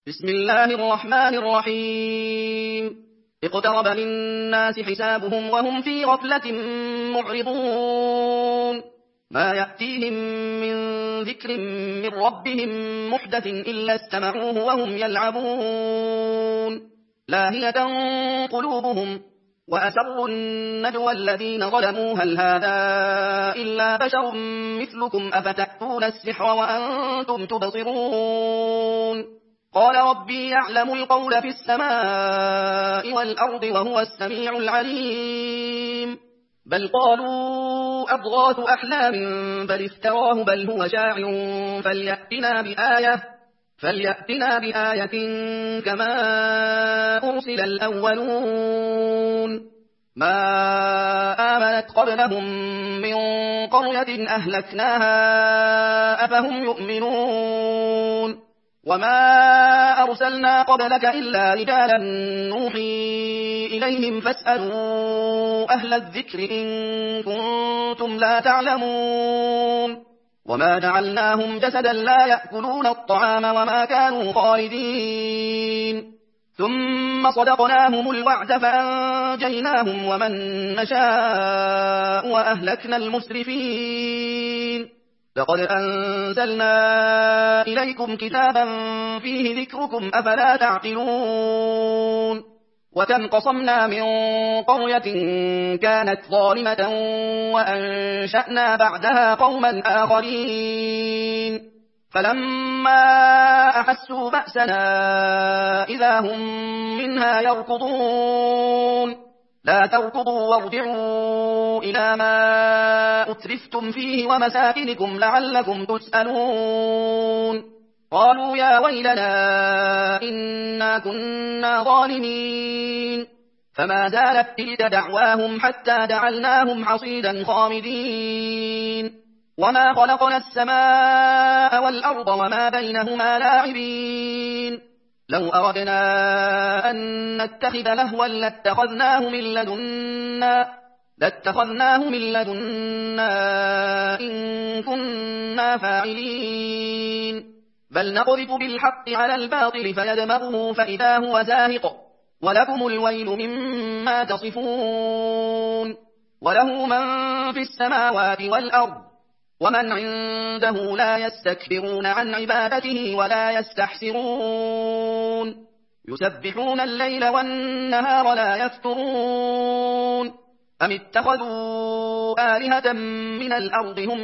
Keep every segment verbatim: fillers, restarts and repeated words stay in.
بسم الله الرحمن الرحيم اقترب للناس حسابهم وهم في غفلة معرضون ما يأتيهم من ذكر من ربهم محدث إلا استمعوه وهم يلعبون لاهية قلوبهم وأسروا النجوى الذين ظلموا هل هذا إلا بشر مثلكم أفتأتون السحر وأنتم تبصرون قال ربي يعلم القول في السماء والأرض وهو السميع العليم بل قالوا أضغاث أحلام بل افتراه بل هو شاعر فليأتنا بآية فليأتنا بآية كما أرسل الأولون ما آمنت قبلهم من قرية أهلكناها أفهم يؤمنون وما أرسلنا قبلك إلا رجالا نوحي إليهم فاسألوا أهل الذكر إن كنتم لا تعلمون وما جعلناهم جسدا لا يأكلون الطعام وما كانوا خالدين ثم صدقناهم الوعد فأنجيناهم ومن نشاء وأهلكنا المسرفين لقد أنزلنا إليكم كتابا فيه ذكركم أفلا تعقلون وكم قصمنا من قرية كانت ظالمة وأنشأنا بعدها قوما آخرين فلما أحسوا بأسنا إذا هم منها يركضون لا تركضوا وارجعوا إلى ما أترفتم فيه ومساكنكم لعلكم تسألون قالوا يا ويلنا إنا كنا ظالمين فما زالت تلك دعواهم حتى جعلناهم حصيدا خامدين وما خلقنا السماء والأرض وما بينهما لاعبين لو أردنا أن نتخذ لهوا لاتخذناه من لدنا لاتخذناه من لدنا إن كنا فاعلين بل نقذف بالحق على الباطل فيدمغه فإذا هو زاهق ولكم الويل مما تصفون وله من في السماوات والأرض ومن عنده لا يستكبرون عن عبادته ولا يستحسرون يسبحون الليل والنهار لا يفترون أم اتخذوا آلهة من الأرض هم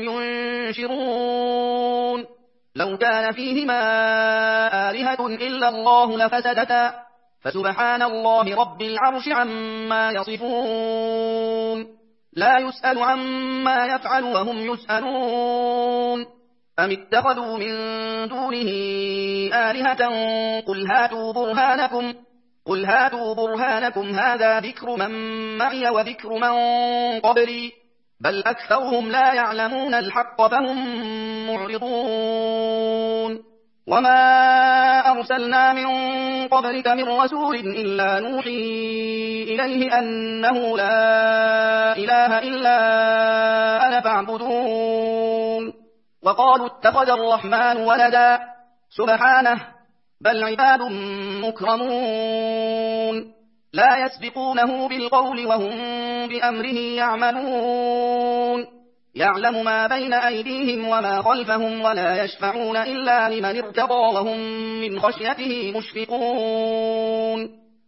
ينشرون لو كان فيهما آلهة إلا الله لفسدتا فسبحان الله رب العرش عما يصفون لا يسأل عما يفعل وهم يسألون أم اتخذوا من دونه آلهة قل هاتوا برهانكم قل هاتوا برهانكم هذا ذكر من معي وذكر من قبلي بل أكثرهم لا يعلمون الحق فهم معرضون وما أرسلنا من قبلك من رسول إلا نوحي إليه أنه لا إله إلا أنا فاعبدون وقالوا اتخذ الرحمن ولدا سبحانه بل عباد مكرمون لا يسبقونه بالقول وهم بأمره يعملون يعلم ما بين أيديهم وما خلفهم ولا يشفعون إلا لمن ارتضى وهم من خشيته مشفقون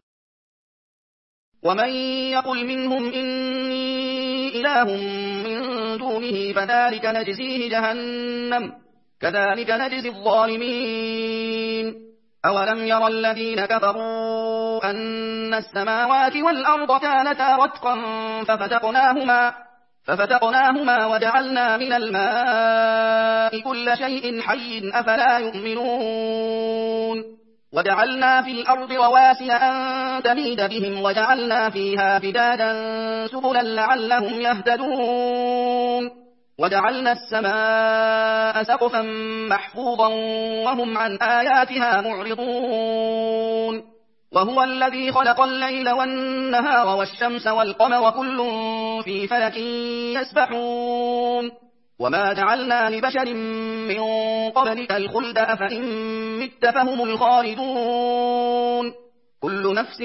ومن يقل منهم إني إله من دونه فذلك نجزيه جهنم كذلك نجزي الظالمين أولم ير الذين كفروا أن السماوات والأرض كانتا رتقا ففتقناهما ففتقناهما وجعلنا من الماء كل شيء حي أفلا يؤمنون وجعلنا في الأرض رواسي أن تميد بهم وجعلنا فيها فجاجا سبلا لعلهم يهتدون وجعلنا السماء سقفا محفوظا وهم عن آياتها معرضون وهو الذي خلق الليل والنهار والشمس والقمر كل في فلك يسبحون وما جعلنا لبشر من قبلك الخلد أفإن مت فهم الخالدون كل نفس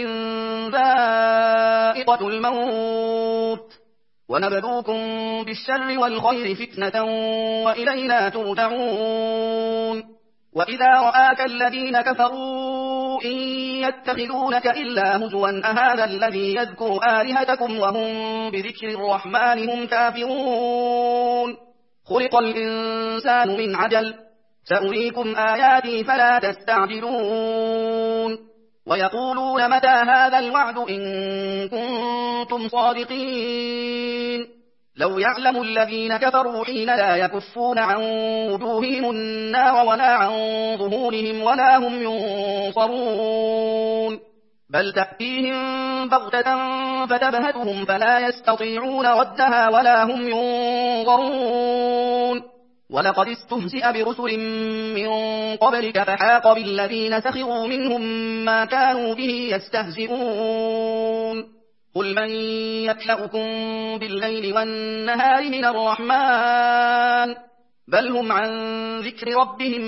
ذائقة الموت ونبلوكم بالشر والخير فتنة وإلينا ترجعون وإذا رآك الذين كفروا إن يتخذونك إلا هزوا أهذا الذي يذكر آلهتكم وهم بذكر الرحمن هم كافرون خلق الإنسان من عجل سأريكم آياتي فلا تستعجلون ويقولون متى هذا الوعد إن كنتم صادقين لو يعلم الذين كفروا حين لا يكفون عن وجوههم النار ولا عن ظهورهم ولا هم ينصرون بل تأتيهم بغتة فتبهتهم فلا يستطيعون ردها ولا هم ينظرون ولقد استهزئ برسل من قبلك فحاق بالذين سخروا منهم ما كانوا به يستهزئون قل من يكلؤكم بالليل والنهار من الرحمن بل هم عن ذكر ربهم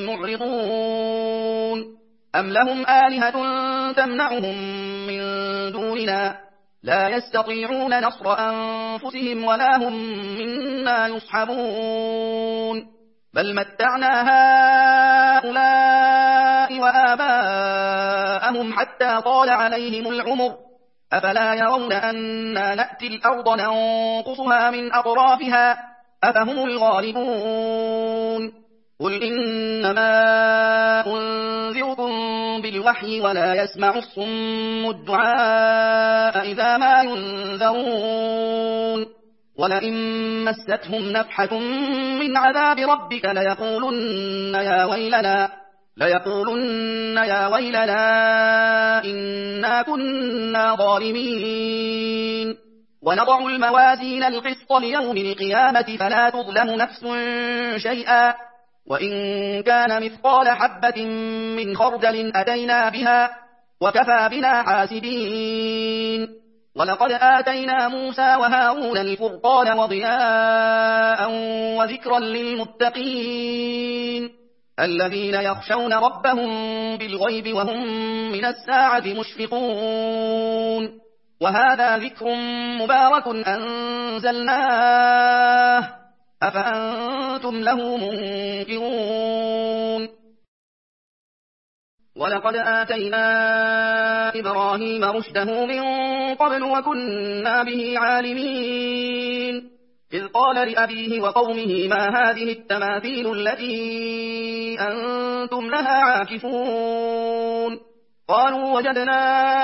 معرضون أم لهم آلهة تمنعهم من دوننا لا يستطيعون نصر أنفسهم ولا هم منا يصحبون بل متعنا هؤلاء وآباءهم حتى طال عليهم العمر أفلا يرون أنا نأتي الأرض ننقصها من أطرافها أفهم الغالبون قل إنما أنذركم بالوحي ولا يسمع الصم الدعاء إذا ما ينذرون ولئن مستهم نفحة من عذاب ربك ليقولن يا ويلنا ليقولن يا ويلنا إنا كنا ظالمين ونضع الموازين القسط ليوم القيامة فلا تظلم نفس شيئا وإن كان مثقال حبة من خردل أتينا بها وكفى بنا حاسبين ولقد آتينا موسى وهارون الفرقان وضياء وذكرا للمتقين الذين يخشون ربهم بالغيب وهم من الساعة مشفقون وهذا ذكر مبارك أنزلناه أفأنتم له منكرون ولقد آتينا إبراهيم رشده من قبل وكنا به عالمين إذ قال لأبيه وقومه ما هذه التماثيل التي أنتم لها عاكفون قالوا وجدنا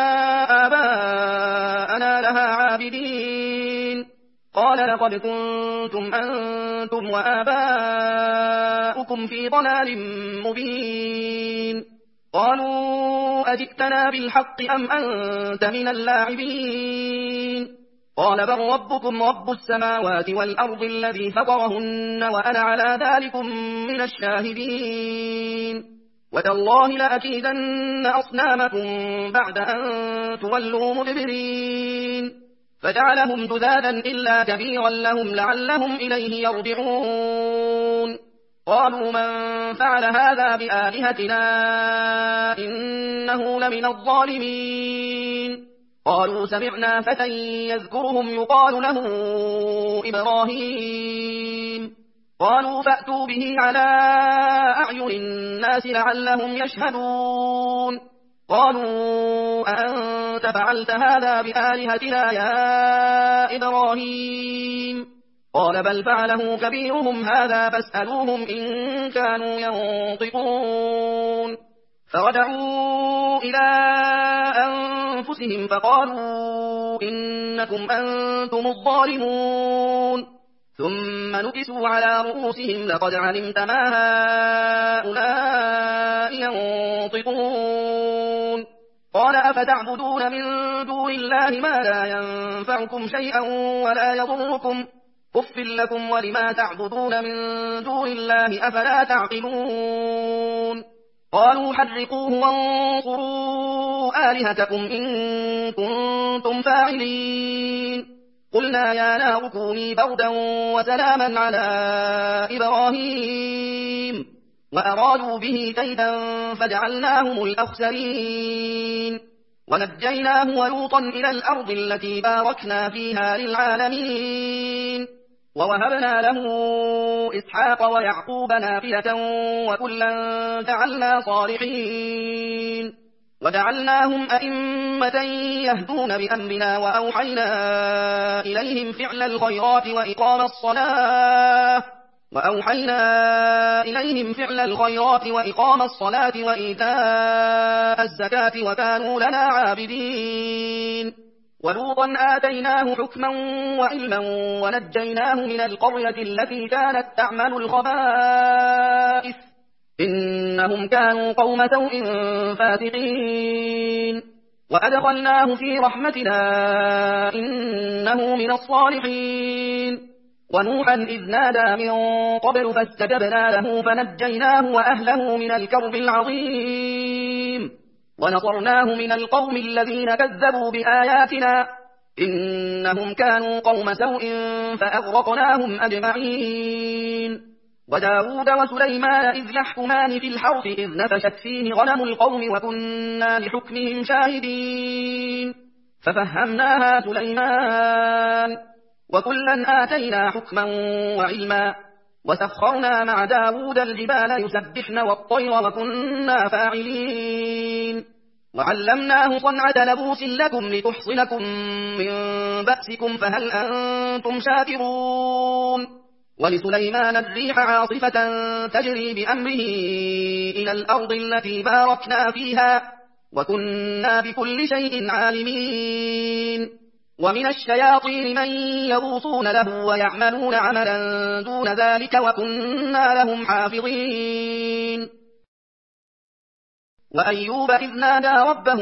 آباءنا لها عابدين قال لقد كنتم أنتم وآباؤكم في ضلال مبين قالوا أجئتنا بالحق أم أنت من اللاعبين قال بل ربكم رب السماوات والأرض الذي فطرهن وأنا على ذلكم من الشاهدين وتالله لأكيدن أصنامكم بعد أن تولوا مدبرين فجعلهم جذاذا إلا كبيرا لهم لعلهم إليه يرجعون قالوا من فعل هذا بآلهتنا إنه لمن الظالمين قالوا سمعنا فتى يذكرهم يقال له إبراهيم قالوا فأتوا به على أعين الناس لعلهم يشهدون قالوا أأنت فعلت هذا بآلهتنا يا إبراهيم قال بل فعله كبيرهم هذا فاسألوهم إن كانوا ينطقون فرجعوا إلى أنفسهم فقالوا إنكم أنتم الظالمون ثم نكسوا على رؤوسهم لقد علمت ما هؤلاء ينطقون قال أفتعبدون من دون الله ما لا ينفعكم شيئا ولا يضركم أف لكم ولما تعبدون من دون الله أفلا تعقلون قالوا حرقوه وانصروا آلهتكم إن كنتم فاعلين قلنا يا نار كوني بردا وسلاما على إبراهيم وأرادوا به كيدا فجعلناهم الأخسرين ونجيناه ولوطا إلى الأرض التي باركنا فيها للعالمين ووهبنا له إسحاق ويعقوب نافلة وكلا جعلنا صالحين وجعلناهم أئمة يهدون بأمرنا وأوحينا إليهم فعل الخيرات وإقام الصلاة وأوحينا إليهم فعل الخيرات وإقام الصلاة وإيتاء الزكاة وكانوا لنا عابدين ولوطا آتيناه حكما وعلما ونجيناه من القرية التي كانت تعمل الخبائث إنهم كانوا قوم سوء فاسقين وأدخلناه في رحمتنا إنه من الصالحين ونوحا إذ نادى من قبل فاستجبنا له فنجيناه وأهله من الكرب العظيم ونصرناه من القوم الذين كذبوا بآياتنا إنهم كانوا قوم سوء فأغرقناهم أجمعين وداود وسليمان إذ يحكمان في الحرث إذ نفشت فيه غنم القوم وكنا لحكمهم شاهدين ففهمناها سليمان وكلا آتينا حكما وعلما وسخرنا مع داود الجبال يسبحن والطير وكنا فاعلين وعلمناه صنعة لبوس لكم لتحصنكم من بأسكم فهل أنتم شاكرون ولسليمان الريح عاصفة تجري بأمره إلى الأرض التي باركنا فيها وكنا بكل شيء عالمين ومن الشياطين من يغوصون له ويعملون عملا دون ذلك وكنا لهم حافظين وأيوب إذ نادى ربه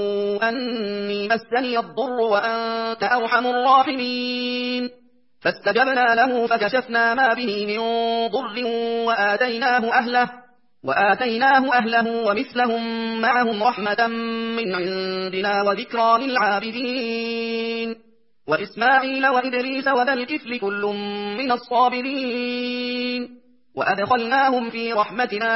أني مسني الضر وأنت أرحم الراحمين فاستجبنا له فكشفنا ما به من ضر وآتيناه أهله وآتيناه أهله ومثلهم معهم رحمة من عندنا وذكرى للعابدين وإسماعيل وإدريس وذا الكفل كل من الصابرين وأدخلناهم في رحمتنا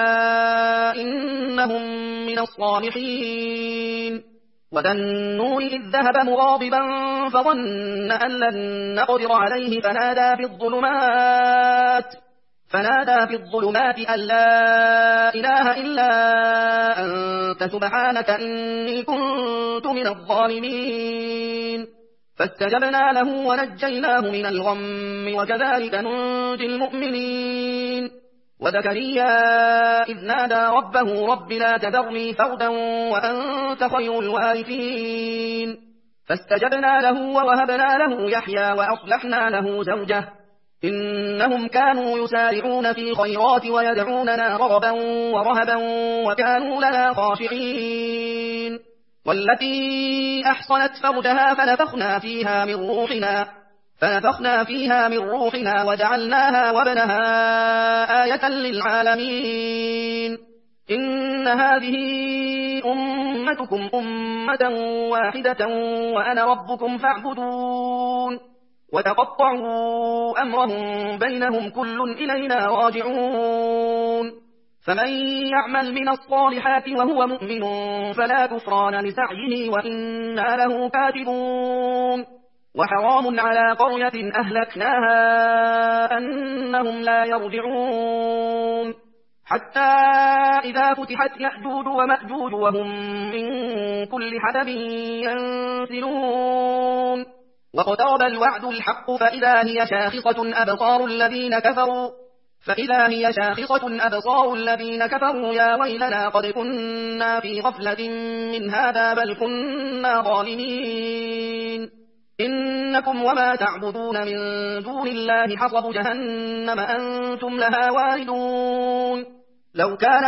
إنهم من الصالحين وذا النور إذ ذهب مغاضبا فظن أن لن نقدر عليه فنادى في الظلمات فنادى في الظلمات أن لا إله إلا أنت سبحانك إني كنت من الظالمين فاستجبنا له ونجيناه من الغم وكذلك ننجي المؤمنين وزكريا إذ نادى ربه رب لا تذرني فردا وأنت خير الوارثين فاستجبنا له ووهبنا له يحيى وأصلحنا له زوجه إنهم كانوا يسارعون في الخيرات ويدعوننا رغبا ورهبا وكانوا لنا خاشعين والتي أحصنت فرجها فنفخنا فيها من روحنا فنفخنا فيها من روحنا وجعلناها وابنها آية للعالمين إن هذه أمتكم أمة واحدة وأنا ربكم فاعبدون وتقطعوا أمرهم بينهم كل إلينا راجعون فمن يعمل من الصالحات وهو مؤمن فلا كفران لسعيه وإنا له كاتبون وحرام على قرية أهلكناها أنهم لا يرجعون حتى إذا فتحت يأجوج ومأجوج وهم من كل حدب ينسلون واقترب الوعد الحق فإذا هي شاخصة أبصار الذين كفروا فإذا هي شاخصة أبصار الذين كفروا يا ويلنا قد كنا في غفلة من هذا بل كنا ظالمين إنكم وما تعبدون من دون الله حصب جهنم أنتم لها واردون لو كان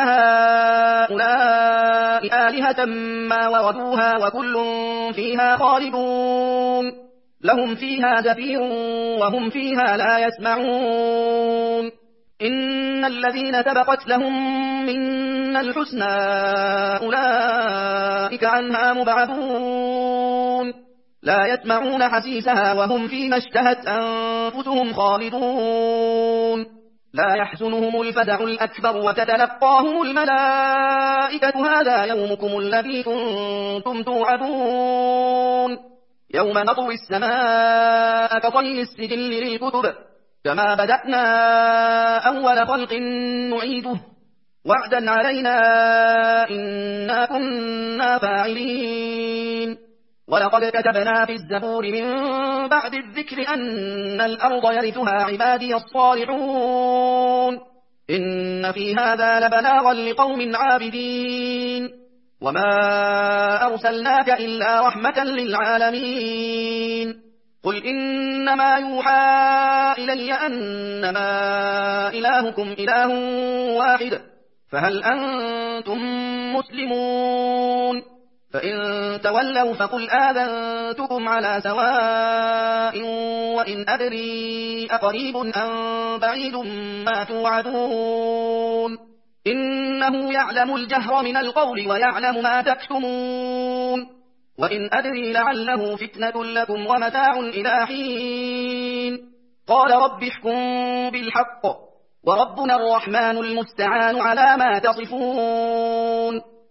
هؤلاء آلهة ما وردوها وكل فيها خالدون لهم فيها زفير وهم فيها لا يسمعون إن الذين سبقت لهم منا الحسنى أولئك عنها مبعدون لا يسمعون حسيسها وهم فيما اشتهت أنفسهم خالدون لا يحزنهم الفزع الأكبر وتتلقاهم الملائكة هذا يومكم الذي كنتم توعدون يوم نطوي السماء كطي السجل للكتب كما بدأنا أول خلق نعيده وعدا علينا إنا كنا فاعلين ولقد كتبنا في الزبور من بعد الذكر أن الأرض يرثها عبادي الصالحون إن في هذا لبلاغا لقوم عابدين وما أرسلناك إلا رحمة للعالمين قل إنما يوحى إلي أنما إلهكم إله واحد فهل أنتم مسلمون فإن تولوا فقل آذنتكم على سواء وإن أدري أقريب أم بعيد ما توعدون إنه يعلم الجهر من القول ويعلم ما تكتمون وإن أدري لعله فتنة لكم ومتاع إلى حين قال رب احكم بالحق وربنا الرحمن المستعان على ما تصفون